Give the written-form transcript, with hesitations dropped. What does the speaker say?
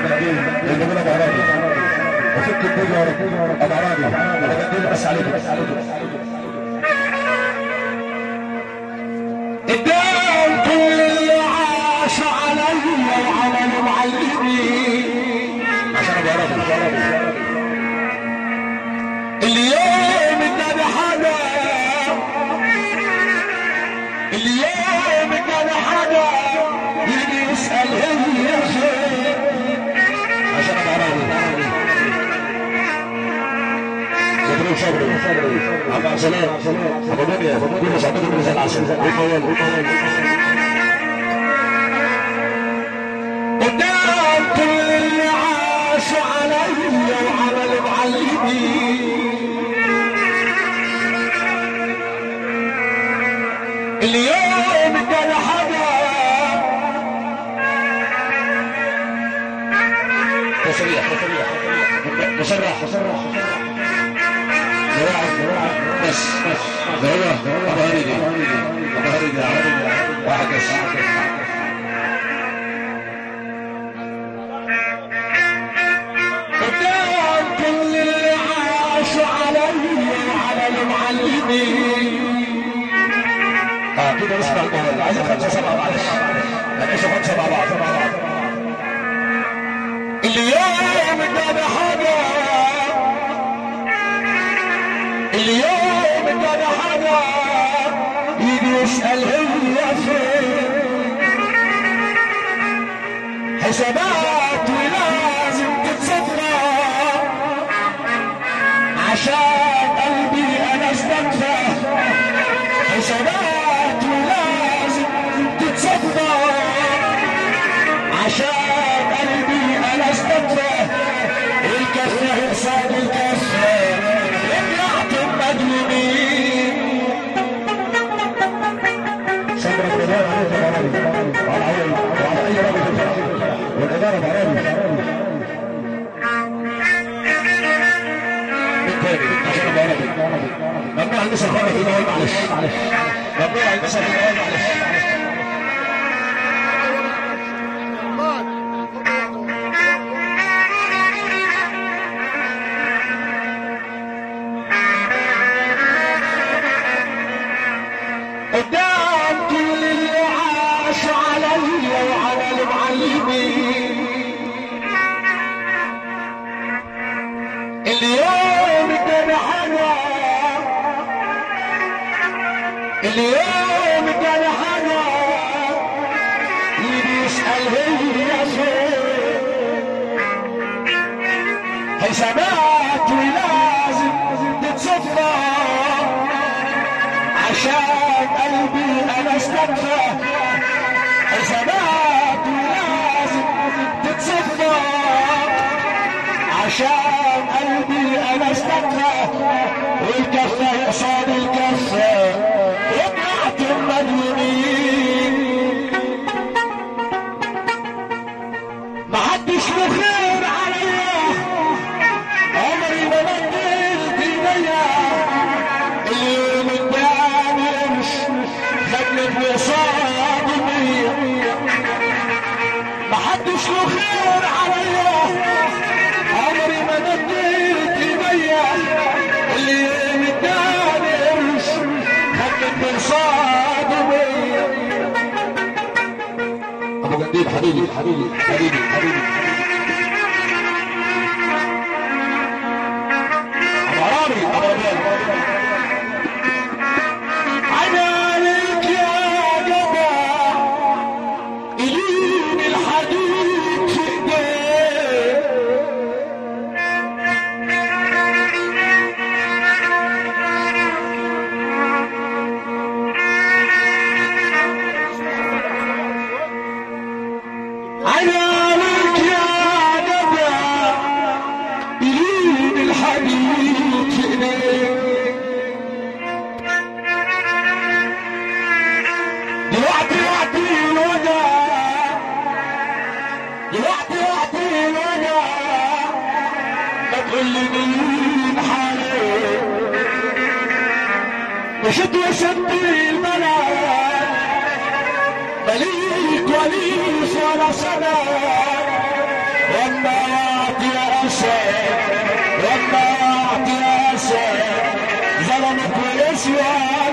الجميله بهرادي وفك الدنيا ابو عرابي انا بس عليك قدام كل اللي عاش علي وعملوا معلمين عشان ابو عرابي اليوم النبي حدا اليوم النبي حدا يجي يسأل هي خير عشان ابو عرابي يدري صبري ابو سلام ابو دنيا كل صعبته من العسل وطول قدام كل اللي عاشوا علي وعملوا معلمين اليوم كان حدا مسرح بس ضرورة ابو هريدي واحد بس قدام كل اللي عاشوا علي وعلى المعلمين كده نسمع الجمل عايزين 5 7 معلش معلش 5 مع بعض اليوم كان حدا اليوم كان حدا يجي يسأل هي فين حسابات ولازم تتصفى عشان قلبي انا استكفى حسابات ولازم تتصفى عشان قلبي انا استكفى الكفة قصاد الكفة رجعت المجنونين صبرك بالله عليك وعلى عيني وعلى اي راجل والاداره بعرابي عشان بعرابي ممنوع النساء خالص في الاول معلش ممنوع النساء في الاول معلش قدام كل اللي عاشوا علي وعلى المعلمين اليوم كان حدا اليوم كان حدا يجي يسأل هي فين حسابات ولازم تتصفى عشان قلبي انا استكفى حسابات ولازم تتصفى عشان قلبي انا استكفى والكفة قصاد الكفة وقعت المجنونين محدش له خير عليا عمري ما بدلت ايديا اليوم التاني خدني بوصاد بيا محدش له خير عليا عمري ما بدلت ايديا اليوم التاني خدني بوصاد بيا ابو جنديل حبيبي ابو عرابي عينيك يا جدع إلين الحديد في ايديك عينيك يا جدع إلين الحديد في ايديك دلوقتي الوجع ما تقول لي مين حالي مشيت وسبت الملعب مليك وليس ولا سنة سواه